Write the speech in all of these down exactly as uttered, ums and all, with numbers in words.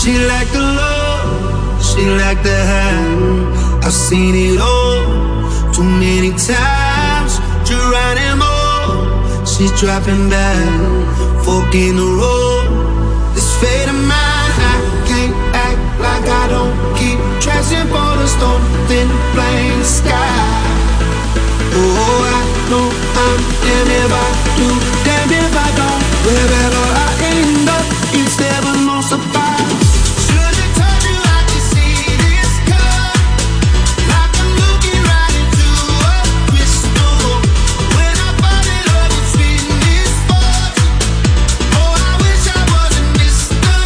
She like the love, she like the high. I've seen it all, too many times. Geronimo, she's dropping back, fork in the road. This fate of mine, I can't act like I don't keep tracing for the storm, then blame the sky. Oh, I know I'm damned if I do, damned if I don't. Wherever I end up, it's never no surprise. Should've told you I could see this coming, like I'm looking right into a crystal. When I fall in love, it's been this fortune. Oh, I wish I wasn't Mister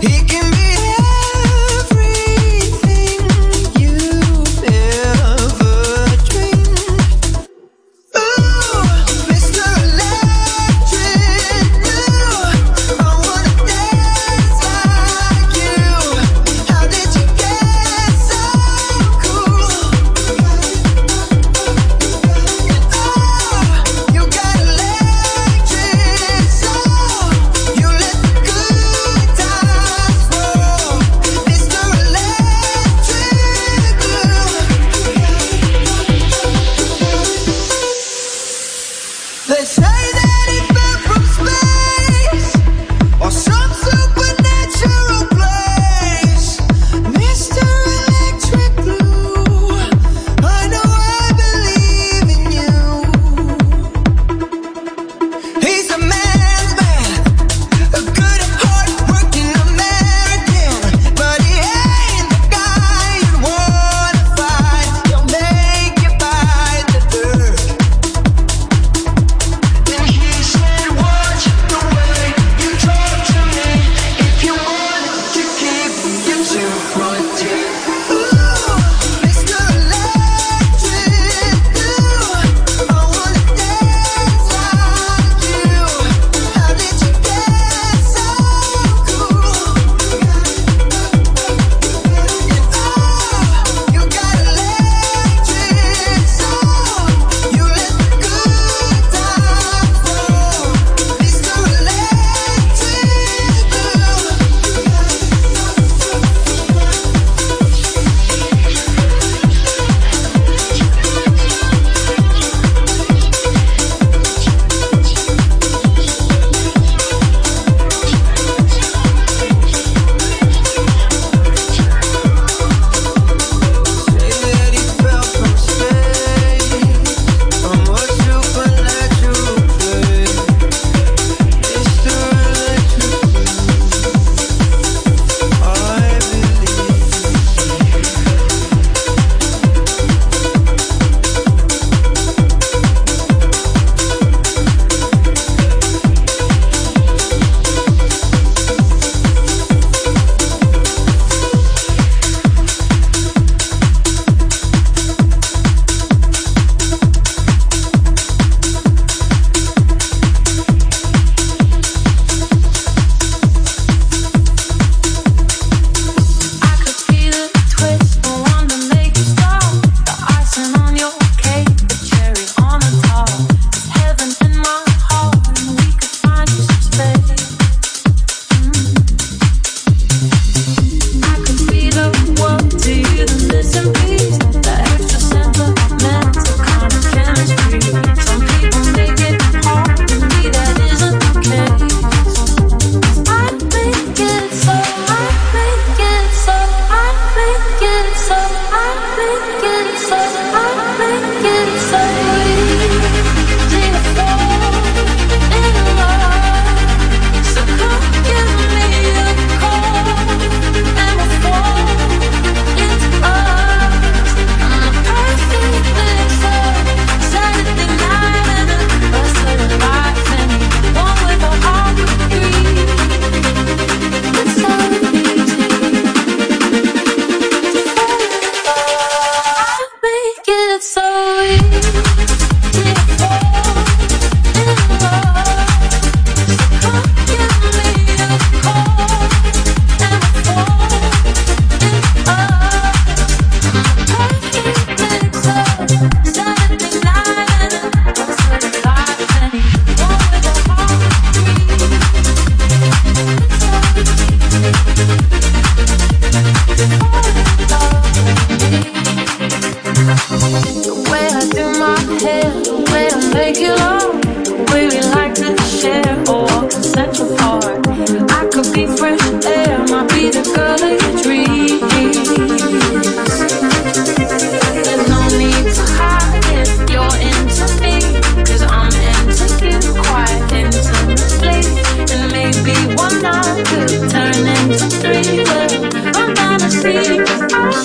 One night could turn into three, but I'm gonna see.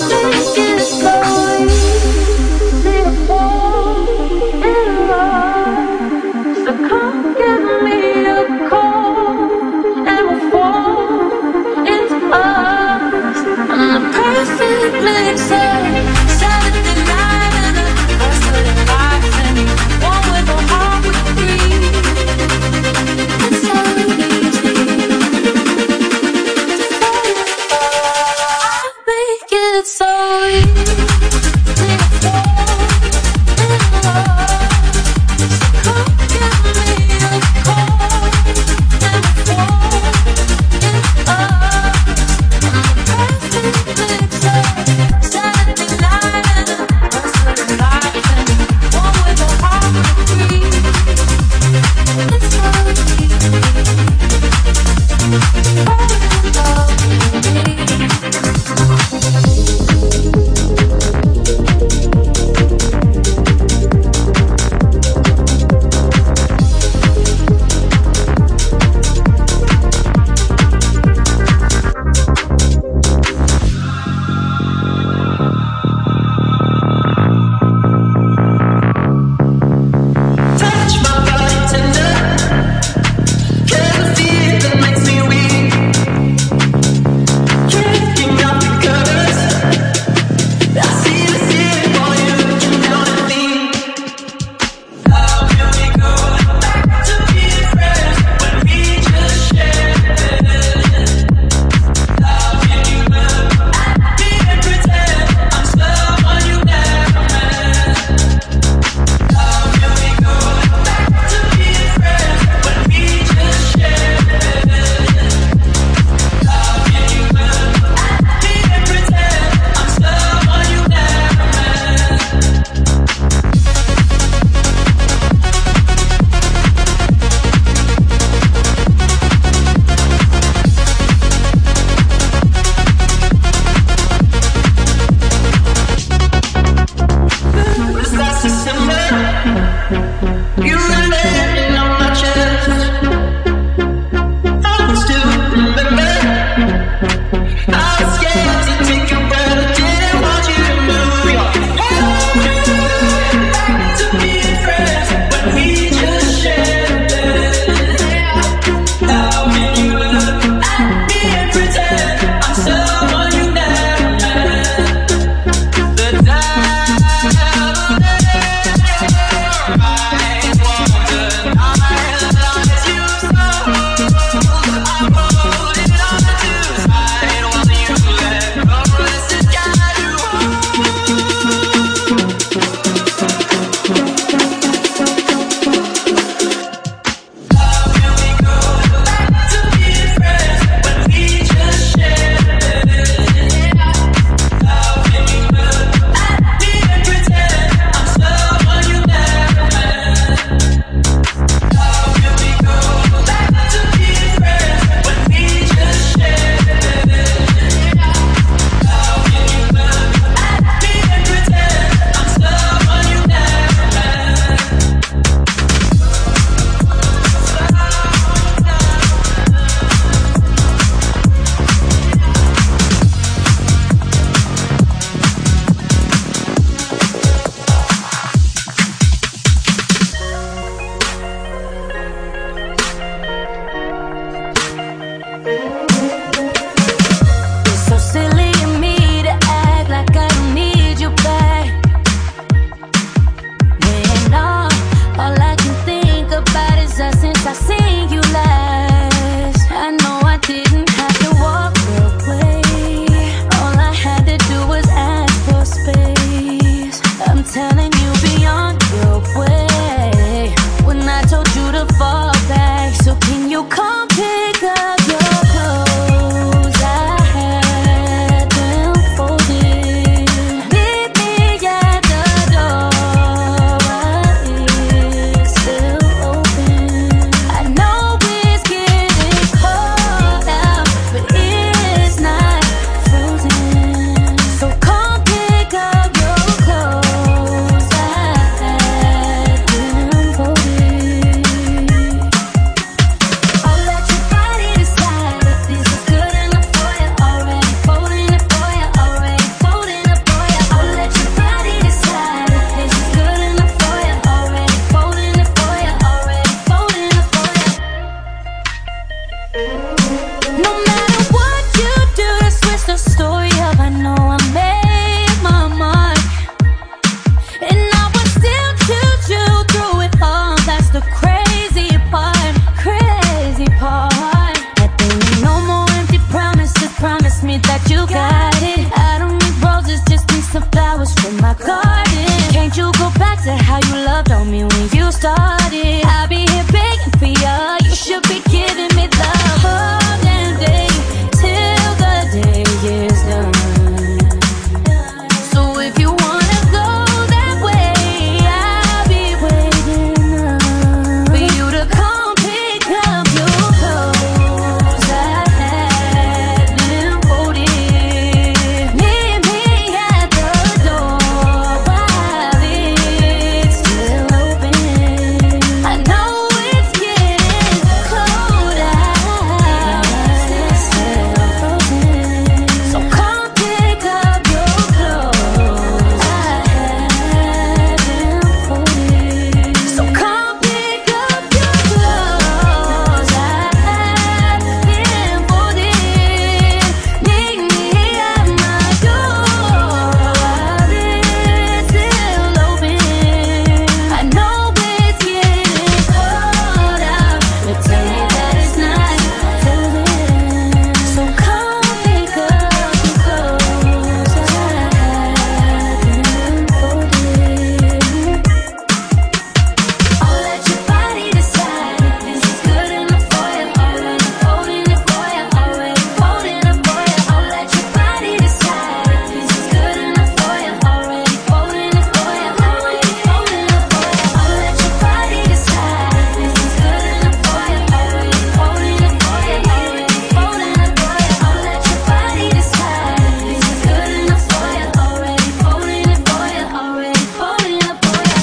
Saturday night. promise me that you got it. I don't need roses, just need some flowers from my garden. Can't you go back to how you loved on me when you started? I'll be here begging for you. You should be giving me love all damn day till the day is done. So if you wanna go that way, I'll be waiting up for you to come pick up your clothes. I had them folded. Meet me at the door while it's still open. I know it's getting cold out, it's still frozen. So come pick up your clothes. I had them folded. So come pick up your clothes. I had them folded. Meet me at my door while it's still open. I know it's getting cold out, but tell me that it's not till then. So come pick up your clothes. I had them folded. I'll let your body decide if this is good enough for you. Already folding it for you. Already folding it for you. I'll let your body decide if this is good enough for you. Already folding it for you. Already folding it for you. I'll let your body decide if this is good enough for you. Already folding it for you. Already folding it for you. I'll let your body decide if this is good enough for you. Already folding it for you. Already folding it for you.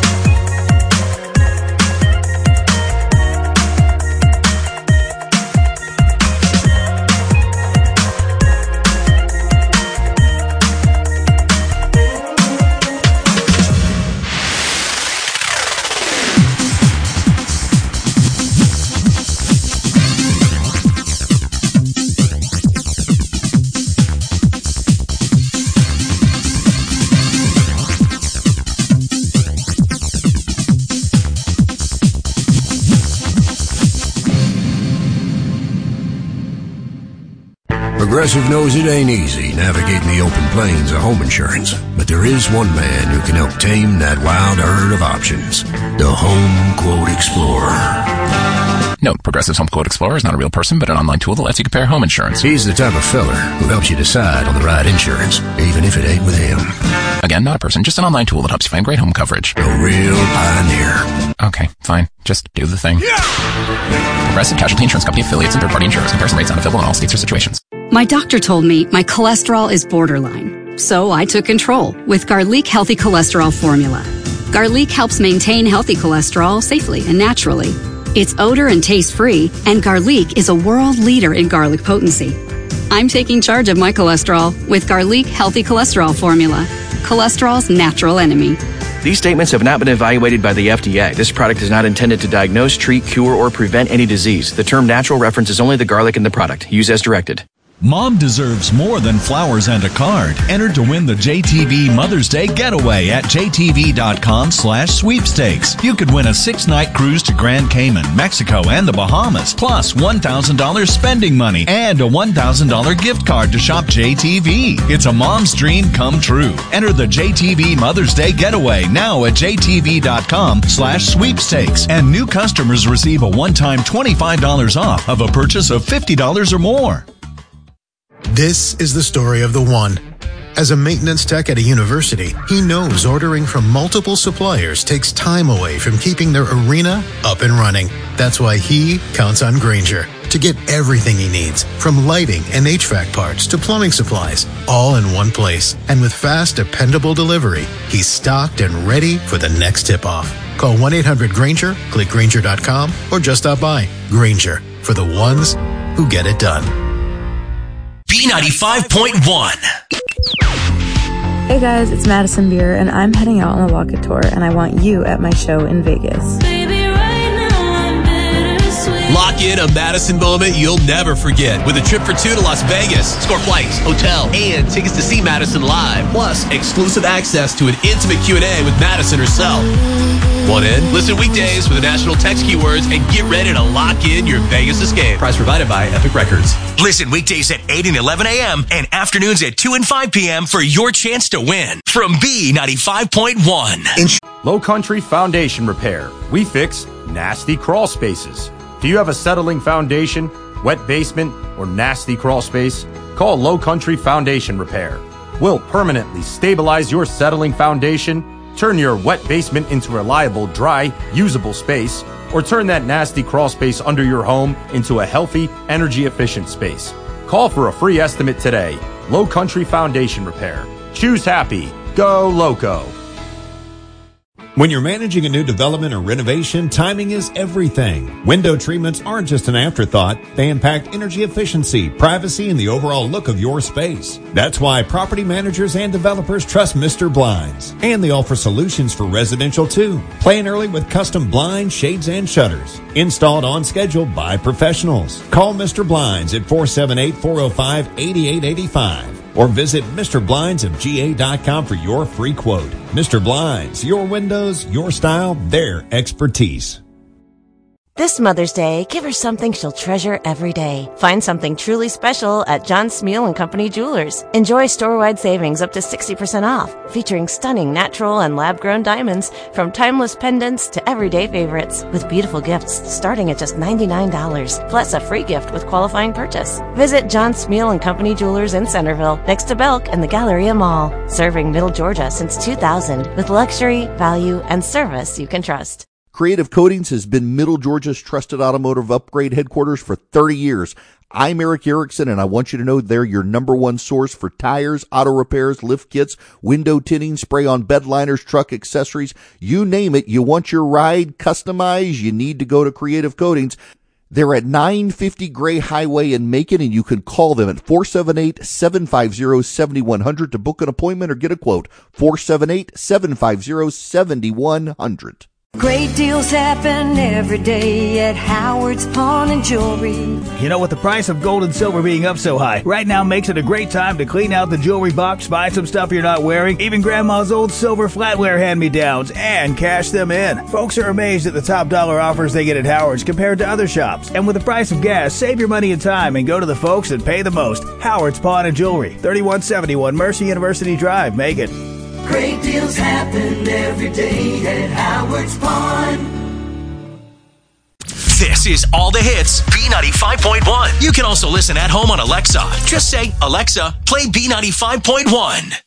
Progressive knows it ain't easy navigating the open plains of home insurance, but there is one man who can help tame that wild herd of options. The Home Quote Explorer. Note, Progressive's Home Quote Explorer is not a real person, but an online tool that lets you compare home insurance. He's the type of feller who helps you decide on the right insurance, even if it ain't with him. Again, not a person, just an online tool that helps you find great home coverage. A real pioneer. Okay, fine. Just do the thing. Yeah! Progressive Casualty Insurance Company affiliates and third-party insurers. Comparison rates not available in all states or situations. My doctor told me my cholesterol is borderline, so I took control with Garlic Healthy Cholesterol Formula. Garlic helps maintain healthy cholesterol safely and naturally. It's odor and taste-free, and Garlic is a world leader in garlic potency. I'm taking charge of my cholesterol with Garlic Healthy Cholesterol Formula, cholesterol's natural enemy. These statements have not been evaluated by the F D A. This product is not intended to diagnose, treat, cure, or prevent any disease. The term natural references only the garlic in the product. Use as directed. Mom deserves more than flowers and a card. Enter to win the J T V Mother's Day Getaway at jtv.com slash sweepstakes. You could win a six-night cruise to Grand Cayman, Mexico, and the Bahamas, plus one thousand dollars spending money and a one thousand dollars gift card to shop J T V. It's a mom's dream come true. Enter the J T V Mother's Day Getaway now at jtv.com slash sweepstakes. And new customers receive a one-time twenty-five dollars off of a purchase of fifty dollars or more. This is the story of the one. As a maintenance tech at a university, he knows ordering from multiple suppliers takes time away from keeping their arena up and running. That's why he counts on Grainger to get everything he needs, from lighting and H V A C parts to plumbing supplies, all in one place. And with fast, dependable delivery, he's stocked and ready for the next tip-off. Call one eight hundred Grainger, click Grainger dot com, or just stop by. Grainger, for the ones who get it done. B ninety-five point one. Hey guys, it's Madison Beer, and I'm heading out on the Walk It Tour, and I want you at my show in Vegas. Baby, right now I'm bittersweet. Lock in a Madison moment you'll never forget with a trip for two to Las Vegas. Score flights, hotel, and tickets to see Madison live. Plus, exclusive access to an intimate Q and A with Madison herself. Want in? Listen weekdays for the national text keywords and get ready to lock in your Vegas escape. Prize provided by Epic Records. Listen weekdays at eight and eleven a.m. and afternoons at two and five p.m. for your chance to win from B ninety-five point one. Low Country Foundation Repair. We fix nasty crawl spaces. Do you have a settling foundation, wet basement, or nasty crawl space? Call Low Country Foundation Repair. We'll permanently stabilize your settling foundation, turn your wet basement into a reliable, dry, usable space, or turn that nasty crawl space under your home into a healthy, energy-efficient space. Call for a free estimate today. Low Country Foundation Repair. Choose happy. Go Loco. When you're managing a new development or renovation, timing is everything. Window treatments aren't just an afterthought. They impact energy efficiency, privacy, and the overall look of your space. That's why property managers and developers trust Mister Blinds. And they offer solutions for residential too. Plan early with custom blinds, shades, and shutters. Installed on schedule by professionals. Call Mister Blinds at four seven eight, four oh five, eight eight eight five. Or visit Mister Blinds of G A dot com for your free quote. Mister Blinds, your windows, your style, their expertise. This Mother's Day, give her something she'll treasure every day. Find something truly special at John Smeal and Company Jewelers. Enjoy store-wide savings up to sixty percent off, featuring stunning natural and lab-grown diamonds from timeless pendants to everyday favorites, with beautiful gifts starting at just ninety-nine dollars, plus a free gift with qualifying purchase. Visit John Smeal and Company Jewelers in Centerville, next to Belk and the Galleria Mall. Serving Middle Georgia since two thousand, with luxury, value, and service you can trust. Creative Coatings has been Middle Georgia's trusted automotive upgrade headquarters for thirty years. I'm Eric Erickson, and I want you to know they're your number one source for tires, auto repairs, lift kits, window tinting, spray-on bed liners, truck accessories. You name it, you want your ride customized, you need to go to Creative Coatings. They're at nine fifty Gray Highway in Macon, and you can call them at four seven eight, seven five zero, seven one zero zero to book an appointment or get a quote. four seven eight, seven five zero, seven one zero zero. Great deals happen every day at Howard's Pawn and Jewelry. You know, with the price of gold and silver being up so high, right now makes it a great time to clean out the jewelry box, buy some stuff you're not wearing, even Grandma's old silver flatware hand-me-downs, and cash them in. Folks are amazed at the top dollar offers they get at Howard's compared to other shops. And with the price of gas, save your money and time and go to the folks that pay the most. Howard's Pawn and Jewelry, thirty-one seventy-one Mercy University Drive, Macon. Great deals happen every day at Howard's Pawn. This is All the Hits, B ninety-five point one. You can also listen at home on Alexa. Just say, Alexa, play B ninety-five point one.